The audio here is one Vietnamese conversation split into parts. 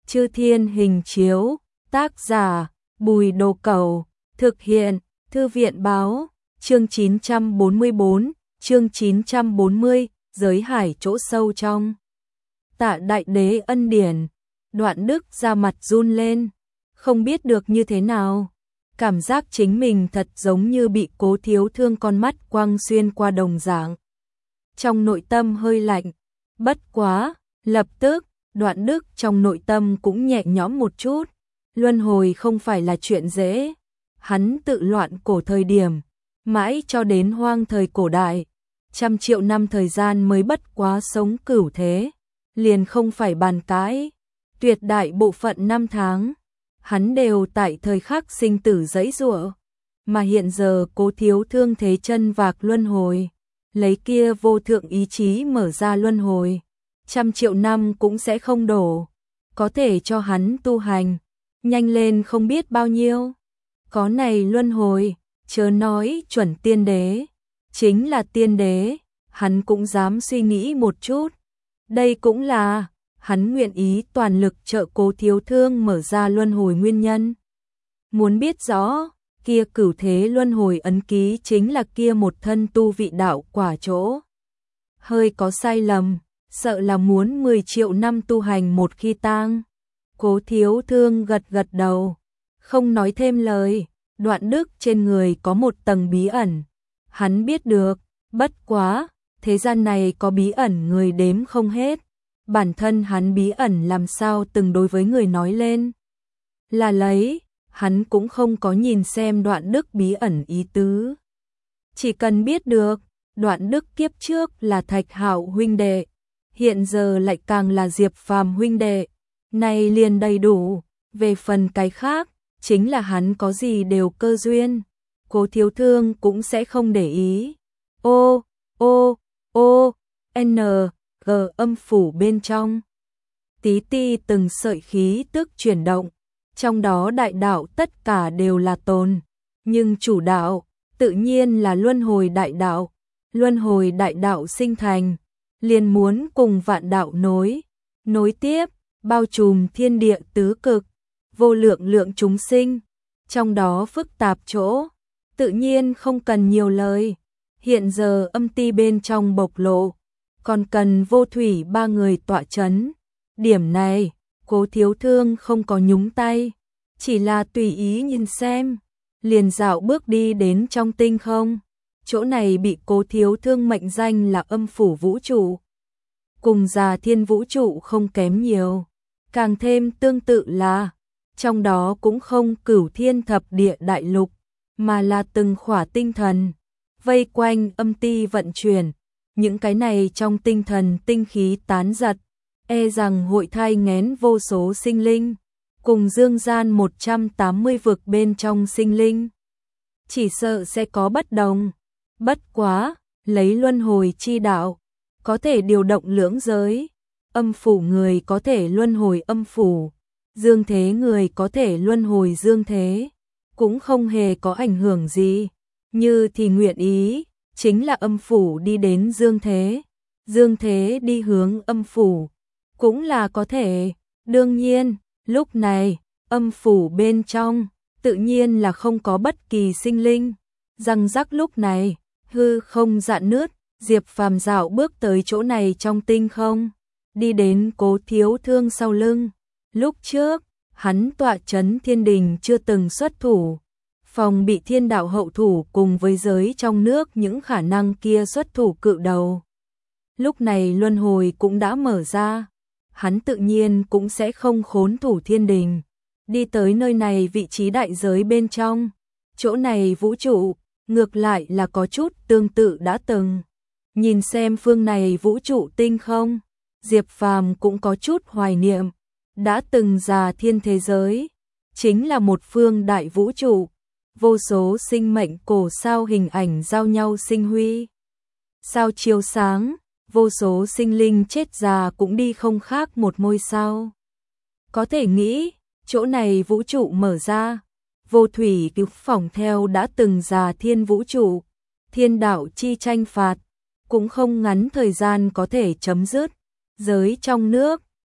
Chư Thiên Hình Chiếu, tác giả Bùi Đồ Cẩu, thực hiện Thư viện Báo, chương 944, chương 940, giới hải chỗ sâu trong. Tạ Đại Đế ân điển, Đoạn Đức ra mặt run lên, không biết được như thế nào. Cảm giác chính mình thật giống như bị Cố Thiếu Thương con mắt quăng xuyên qua đồng dạng. Trong nội tâm hơi lạnh, bất quá, lập tức, Đoạn Đức trong nội tâm cũng nhẹ nhõm một chút. Luân hồi không phải là chuyện dễ. Hắn tự loạn cổ thời điểm, mãi cho đến hoang thời cổ đại, trăm triệu năm thời gian mới bất quá sống cửu thế, liền không phải bàn cãi. Tuyệt đại bộ phận năm tháng, hắn đều tại thời khắc sinh tử giãy giụa, mà hiện giờ Cố Thiếu Thương thế chân vạc luân hồi, lấy kia vô thượng ý chí mở ra luân hồi, trăm triệu năm cũng sẽ không đổ, có thể cho hắn tu hành nhanh lên không biết bao nhiêu. Có này luân hồi, chớ nói chuẩn tiên đế, chính là tiên đế, hắn cũng dám suy nghĩ một chút. Đây cũng là hắn nguyện ý toàn lực trợ Cố Thiếu Thương mở ra luân hồi nguyên nhân. Muốn biết rõ, kia cửu thế luân hồi ấn ký chính là kia một thân tu vị đạo quả chỗ. Hơi có sai lầm, sợ là muốn 10 triệu năm tu hành một khi tang. Cố Thiếu Thương gật gật đầu, không nói thêm lời. Đoạn Đức trên người có một tầng bí ẩn, hắn biết được, bất quá, thế gian này có bí ẩn người đếm không hết. Bản thân hắn bí ẩn làm sao từng đối với người nói lên. Là lấy, hắn cũng không có nhìn xem Đoạn Đức bí ẩn ý tứ. Chỉ cần biết được, Đoạn Đức kiếp trước là Thạch Hạo huynh đệ, hiện giờ lại càng là Diệp Phàm huynh đệ, này liền đầy đủ. Về phần cái khác, chính là hắn có gì đều cơ duyên, Cố Thiếu Thương cũng sẽ không để ý. N, G âm phủ bên trong. Tí ti từng sợi khí tức chuyển động, trong đó đại đạo tất cả đều là tồn, nhưng chủ đạo, tự nhiên là luân hồi đại đạo. Luân hồi đại đạo sinh thành, liền muốn cùng vạn đạo nối tiếp, bao trùm thiên địa tứ cực, vô lượng lượng chúng sinh, trong đó phức tạp chỗ, tự nhiên không cần nhiều lời. Hiện giờ âm ti bên trong bộc lộ, còn cần Vô Thủy ba người tọa chấn. Điểm này, Cố Thiếu Thương không có nhúng tay, chỉ là tùy ý nhìn xem, liền dạo bước đi đến trong tinh không. Chỗ này bị Cố Thiếu Thương mệnh danh là âm phủ vũ trụ, cùng Già Thiên vũ trụ không kém nhiều, càng thêm tương tự là trong đó cũng không cửu thiên thập địa đại lục, mà là từng khỏa tinh thần vây quanh âm ti vận chuyển. Những cái này trong tinh thần tinh khí tán giật, e rằng hội thai nghén vô số sinh linh, cùng dương gian 180 vực bên trong sinh linh. Chỉ sợ sẽ có bất đồng, bất quá, lấy luân hồi chi đạo, có thể điều động lưỡng giới, âm phủ người có thể luân hồi âm phủ, dương thế người có thể luân hồi dương thế, cũng không hề có ảnh hưởng gì. Như thì nguyện ý, chính là âm phủ đi đến dương thế đi hướng âm phủ, cũng là có thể. Đương nhiên, lúc này, âm phủ bên trong, tự nhiên là không có bất kỳ sinh linh. Răng rắc lúc này, hư không rạn nứt, Diệp Phàm dạo bước tới chỗ này trong tinh không, đi đến Cố Thiếu Thương sau lưng. Lúc trước, hắn tọa chấn thiên đình chưa từng xuất thủ, phòng bị thiên đạo hậu thủ cùng với giới trong nước những khả năng kia xuất thủ cự đầu. Lúc này luân hồi cũng đã mở ra, hắn tự nhiên cũng sẽ không khốn thủ thiên đình. Đi tới nơi này vị trí đại giới bên trong, chỗ này vũ trụ, ngược lại là có chút tương tự đã từng. Nhìn xem phương này vũ trụ tinh không, Diệp Phàm cũng có chút hoài niệm. Đã từng Già Thiên thế giới, chính là một phương đại vũ trụ, vô số sinh mệnh cổ sao hình ảnh giao nhau sinh huy. Sao chiếu sáng, vô số sinh linh chết già cũng đi không khác một ngôi sao. Có thể nghĩ, chỗ này vũ trụ mở ra, Vô Thủy cứu phỏng theo đã từng Già Thiên vũ trụ, thiên đạo chi tranh phạt, cũng không ngắn thời gian có thể chấm dứt. Giới trong nước,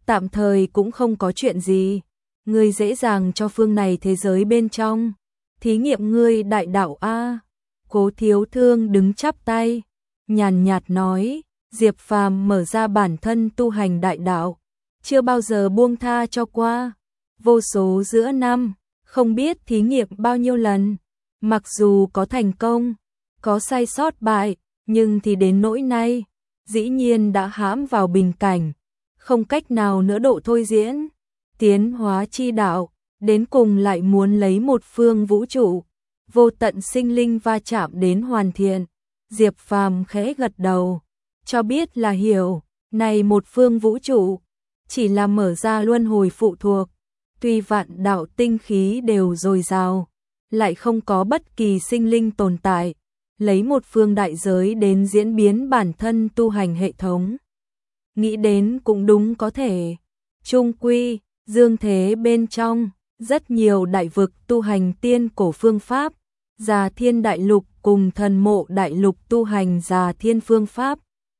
tạm thời cũng không có chuyện gì. Ngươi dễ dàng cho phương này thế giới bên trong. Thí nghiệm ngươi đại đạo a. Cố Thiếu Thương đứng chắp tay, nhàn nhạt nói, Diệp Phàm mở ra bản thân tu hành đại đạo, chưa bao giờ buông tha cho qua. Vô số giữa năm, không biết thí nghiệm bao nhiêu lần, mặc dù có thành công, có sai sót bại, nhưng thì đến nỗi nay, dĩ nhiên đã hãm vào bình cảnh, không cách nào nữa độ thôi diễn, tiến hóa chi đạo, đến cùng lại muốn lấy một phương vũ trụ, vô tận sinh linh va chạm đến hoàn thiện. Diệp Phàm khẽ gật đầu, cho biết là hiểu, này một phương vũ trụ, chỉ là mở ra luân hồi phụ thuộc, tuy vạn đạo tinh khí đều dồi dào, lại không có bất kỳ sinh linh tồn tại, lấy một phương đại giới đến diễn biến bản thân tu hành hệ thống. Nghĩ đến cũng đúng có thể, chung quy, dương thế bên trong, rất nhiều đại vực tu hành tiên cổ phương pháp, Già Thiên Đại Lục cùng Thần Mộ Đại Lục tu hành Già Thiên phương pháp.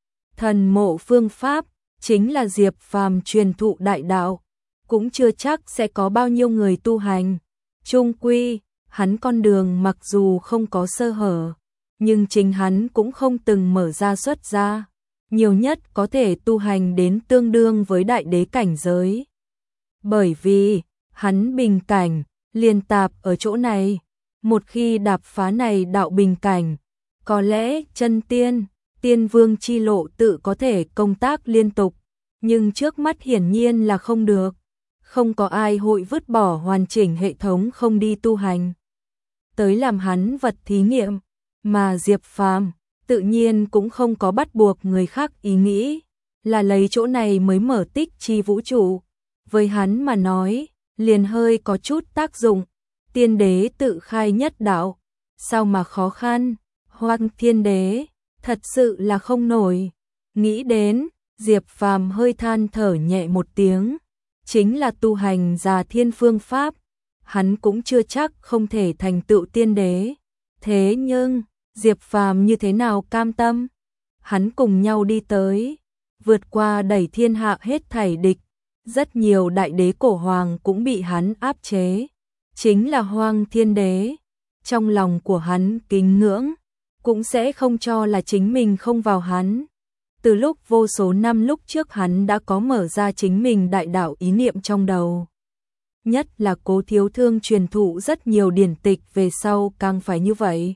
Thần Mộ phương pháp chính là Diệp Phàm truyền thụ đại đạo, cũng chưa chắc sẽ có bao nhiêu người tu hành. Chung quy, hắn con đường mặc dù không có sơ hở, nhưng chính hắn cũng không từng mở ra xuất ra, nhiều nhất có thể tu hành đến tương đương với đại đế cảnh giới. Bởi vì, hắn bình cảnh, liền tạp ở chỗ này, một khi đạp phá này đạo bình cảnh, có lẽ chân tiên, tiên vương chi lộ tự có thể công tác liên tục, nhưng trước mắt hiển nhiên là không được. Không có ai hội vứt bỏ hoàn chỉnh hệ thống không đi tu hành, tới làm hắn vật thí nghiệm, mà Diệp Phàm tự nhiên cũng không có bắt buộc người khác ý nghĩ, là lấy chỗ này mới mở tích chi vũ trụ. Với hắn mà nói, liền hơi có chút tác dụng, tiên đế tự khai nhất đạo, sao mà khó khăn, Hoang Thiên Đế, thật sự là không nổi. Nghĩ đến, Diệp Phàm hơi than thở nhẹ một tiếng, chính là tu hành Già Thiên phương pháp, hắn cũng chưa chắc không thể thành tựu tiên đế. Thế nhưng, Diệp Phàm như thế nào cam tâm? Hắn cùng nhau đi tới, vượt qua đẩy thiên hạ hết thảy địch, rất nhiều đại đế cổ hoàng cũng bị hắn áp chế, chính là Hoang Thiên Đế, trong lòng của hắn kính ngưỡng, cũng sẽ không cho là chính mình không vào hắn. Từ lúc vô số năm lúc trước hắn đã có mở ra chính mình đại đạo ý niệm trong đầu. Nhất là Cố Thiếu Thương truyền thụ rất nhiều điển tịch về sau càng phải như vậy.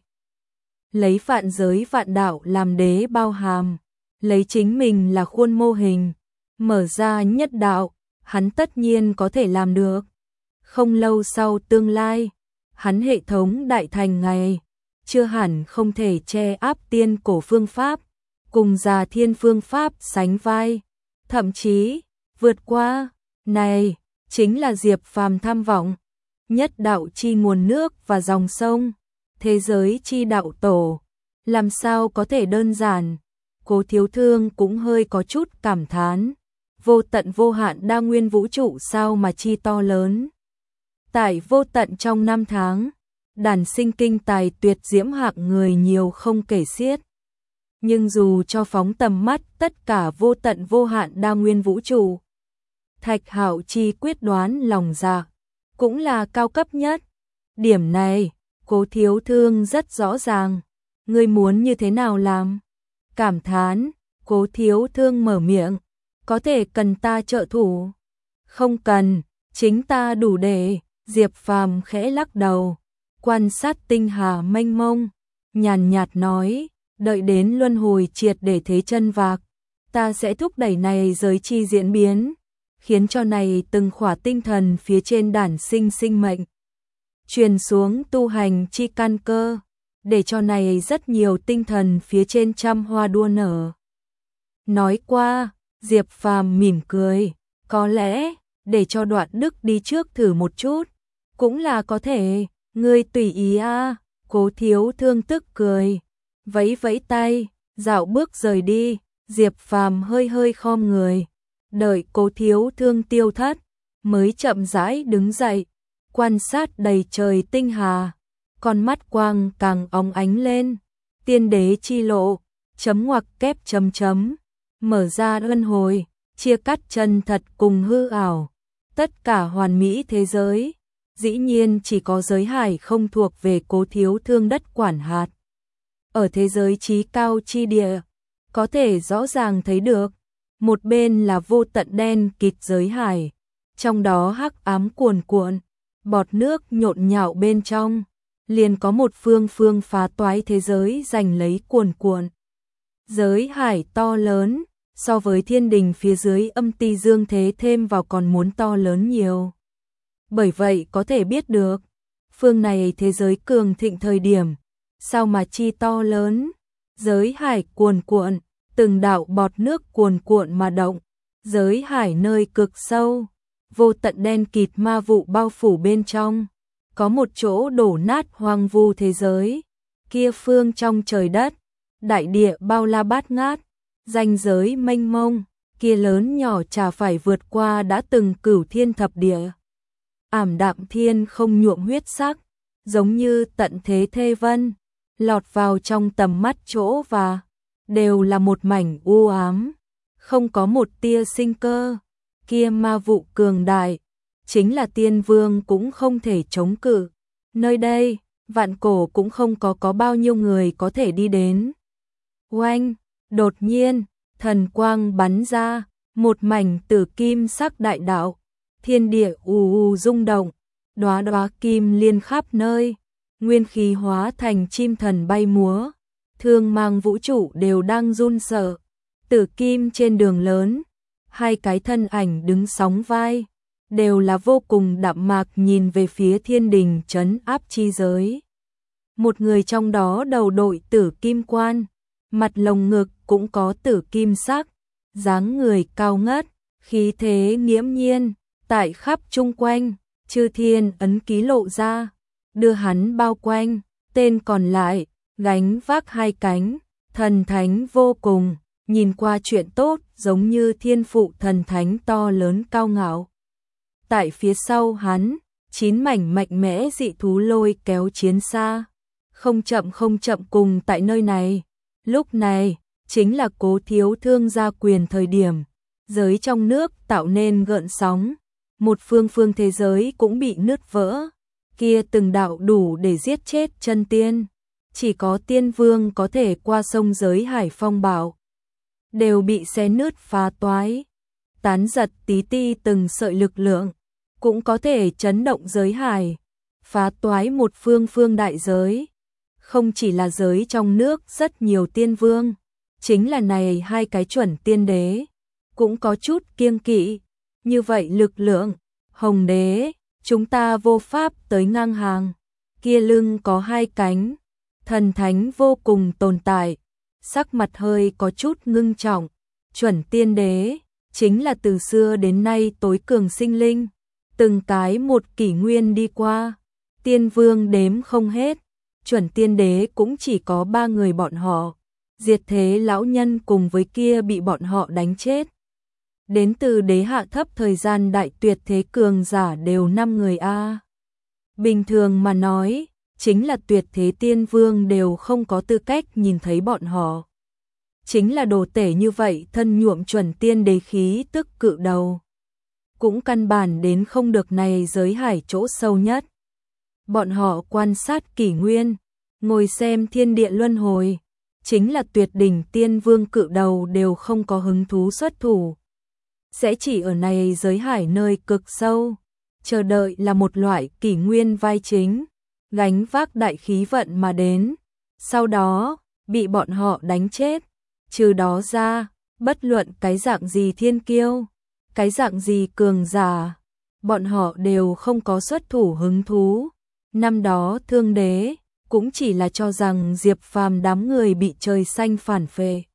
Lấy vạn giới vạn đạo làm đế bao hàm, lấy chính mình là khuôn mô hình, mở ra nhất đạo, hắn tất nhiên có thể làm được. Không lâu sau tương lai, hắn hệ thống đại thành ngày, chưa hẳn không thể che áp tiên cổ phương pháp, cùng Già Thiên phương pháp sánh vai, thậm chí vượt qua. Này chính là Diệp Phàm tham vọng, nhất đạo chi nguồn nước và dòng sông, thế giới chi đạo tổ, làm sao có thể đơn giản. Cố Thiếu Thương cũng hơi có chút cảm thán, vô tận vô hạn đa nguyên vũ trụ sao mà chi to lớn. Tại vô tận trong năm tháng, đàn sinh kinh tài tuyệt diễm hạng người nhiều không kể xiết. Nhưng dù cho phóng tầm mắt tất cả vô tận vô hạn đa nguyên vũ trụ, Thạch Hạo chi quyết đoán lòng dạ, cũng là cao cấp nhất. Điểm này, Cố Thiếu Thương rất rõ ràng. Ngươi muốn như thế nào làm? Cảm thán, Cố Thiếu Thương mở miệng, có thể cần ta trợ thủ? Không cần, chính ta đủ để. Diệp Phàm khẽ lắc đầu, quan sát tinh hà mênh mông, nhàn nhạt nói, đợi đến luân hồi triệt để thế chân vạc, ta sẽ thúc đẩy này giới chi diễn biến, khiến cho này từng khỏa tinh thần phía trên đản sinh sinh mệnh, truyền xuống tu hành chi căn cơ, để cho này rất nhiều tinh thần phía trên trăm hoa đua nở. Nói qua, Diệp Phàm mỉm cười, có lẽ, để cho Đoạn Đức đi trước thử một chút, cũng là có thể, ngươi tùy ý a. Cố Thiếu Thương tức cười, vẫy vẫy tay, dạo bước rời đi. Diệp Phàm hơi hơi khom người, đợi Cố Thiếu Thương tiêu thất, mới chậm rãi đứng dậy, quan sát đầy trời tinh hà, con mắt quang càng óng ánh lên. Tiên đế chi lộ, chấm ngoặc kép chấm chấm, mở ra luân hồi, chia cắt chân thật cùng hư ảo, tất cả hoàn mỹ thế giới. Dĩ nhiên chỉ có giới hải không thuộc về Cố Thiếu Thương đất quản hạt. Ở thế giới chí cao chi địa, có thể rõ ràng thấy được, một bên là vô tận đen kịt giới hải, trong đó hắc ám cuồn cuộn, bọt nước nhộn nhạo bên trong, liền có một phương phương phá toái thế giới giành lấy cuồn cuộn. Giới hải to lớn, so với thiên đình phía dưới âm ti dương thế thêm vào còn muốn to lớn nhiều. Bởi vậy có thể biết được, phương này thế giới cường thịnh thời điểm, sao mà chi to lớn, giới hải cuồn cuộn, từng đạo bọt nước cuồn cuộn mà động, giới hải nơi cực sâu, vô tận đen kịt ma vụ bao phủ bên trong, có một chỗ đổ nát hoang vu thế giới, kia phương trong trời đất, đại địa bao la bát ngát, ranh giới mênh mông, kia lớn nhỏ chả phải vượt qua đã từng cửu thiên thập địa. Ảm đạm thiên không nhuộm huyết sắc, giống như tận thế thê vân, lọt vào trong tầm mắt chỗ và đều là một mảnh u ám, không có một tia sinh cơ. Kia ma vụ cường đại, chính là tiên vương cũng không thể chống cự. Nơi đây, vạn cổ cũng không có bao nhiêu người có thể đi đến. Oanh, đột nhiên, thần quang bắn ra, một mảnh tử kim sắc đại đạo, thiên địa u rung động, đóa đóa kim liên khắp nơi, nguyên khí hóa thành chim thần bay múa, thương mang vũ trụ đều đang run sợ. Tử kim trên đường lớn, hai cái thân ảnh đứng sóng vai, đều là vô cùng đạm mạc nhìn về phía thiên đình trấn áp chi giới. Một người trong đó đầu đội tử kim quan, mặt lồng ngực cũng có tử kim sắc, dáng người cao ngất, khí thế nghiễm nhiên, tại khắp chung quanh, chư thiên ấn ký lộ ra, đưa hắn bao quanh, tên còn lại, gánh vác hai cánh, thần thánh vô cùng, nhìn qua chuyện tốt giống như thiên phụ thần thánh to lớn cao ngạo. Tại phía sau hắn, 9 mảnh mạnh mẽ dị thú lôi kéo chiến xa, không chậm cùng tại nơi này. Lúc này, chính là Cố Thiếu Thương gia quyền thời điểm, giới trong nước tạo nên gợn sóng, một phương thế giới cũng bị nứt vỡ, kia từng đạo đủ để giết chết chân tiên, chỉ có tiên vương có thể qua sông giới hải phong bạo, đều bị xé nứt phá toái, tán giật tí ti từng sợi lực lượng, cũng có thể chấn động giới hải, phá toái một phương đại giới. Không chỉ là giới trong nước rất nhiều tiên vương, chính là này hai cái chuẩn tiên đế, cũng có chút kiêng kỵ, như vậy lực lượng, hồng đế, chúng ta vô pháp tới ngang hàng, kia lưng có hai cánh, thần thánh vô cùng tồn tại, sắc mặt hơi có chút ngưng trọng, chuẩn tiên đế, chính là từ xưa đến nay tối cường sinh linh, từng cái một kỷ nguyên đi qua, tiên vương đếm không hết, chuẩn tiên đế cũng chỉ có 3 người bọn họ, diệt thế lão nhân cùng với kia bị bọn họ đánh chết. Đến từ đế hạ thấp thời gian đại tuyệt thế cường giả đều 5 người a. Bình thường mà nói, chính là tuyệt thế tiên vương đều không có tư cách nhìn thấy bọn họ. Chính là đồ tể như vậy thân nhuộm chuẩn tiên đế khí tức cự đầu. Cũng căn bản đến không được này giới hải chỗ sâu nhất. Bọn họ quan sát kỷ nguyên, ngồi xem thiên địa luân hồi, chính là tuyệt đỉnh tiên vương cự đầu đều không có hứng thú xuất thủ. Sẽ chỉ ở này giới hải nơi cực sâu, chờ đợi là một loại kỷ nguyên vai chính, gánh vác đại khí vận mà đến, sau đó, bị bọn họ đánh chết. Trừ đó ra, bất luận cái dạng gì thiên kiêu, cái dạng gì cường giả, bọn họ đều không có xuất thủ hứng thú. Năm đó Thương Đế cũng chỉ là cho rằng Diệp Phàm đám người bị trời xanh phản phệ,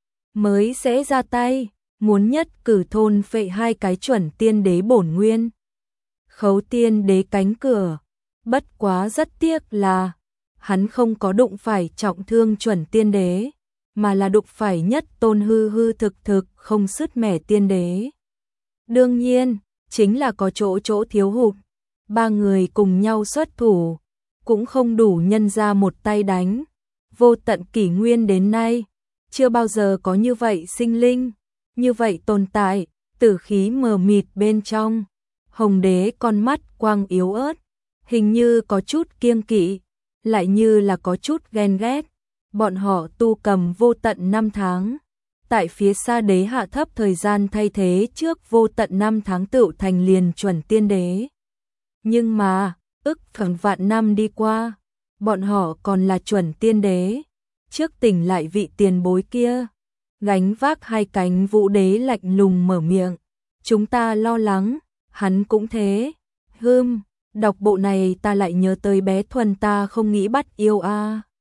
mới sẽ ra tay, muốn nhất cử thôn phệ hai cái chuẩn tiên đế bổn nguyên. Khấu tiên đế cánh cửa, bất quá rất tiếc là hắn không có đụng phải trọng thương chuẩn tiên đế, mà là đụng phải nhất tôn hư thực không sứt mẻ tiên đế. Đương nhiên, chính là có chỗ thiếu hụt, 3 người cùng nhau xuất thủ, cũng không đủ nhân ra một tay đánh. Vô tận kỷ nguyên đến nay, chưa bao giờ có như vậy sinh linh, như vậy tồn tại, tử khí mờ mịt bên trong. Hồng đế con mắt quang yếu ớt, hình như có chút kiêng kỵ, lại như là có chút ghen ghét. Bọn họ tu cầm vô tận 5 tháng. Tại phía xa đế hạ thấp thời gian thay thế trước vô tận 5 tháng tựu thành liền chuẩn tiên đế. Nhưng mà, ức phẳng vạn năm đi qua, bọn họ còn là chuẩn tiên đế. Trước tỉnh lại vị tiền bối kia, gánh vác 2 cánh vũ đế lạnh lùng mở miệng. Chúng ta lo lắng, hắn cũng thế. Đọc bộ này ta lại nhớ tới bé Thuần ta không nghĩ bắt yêu a.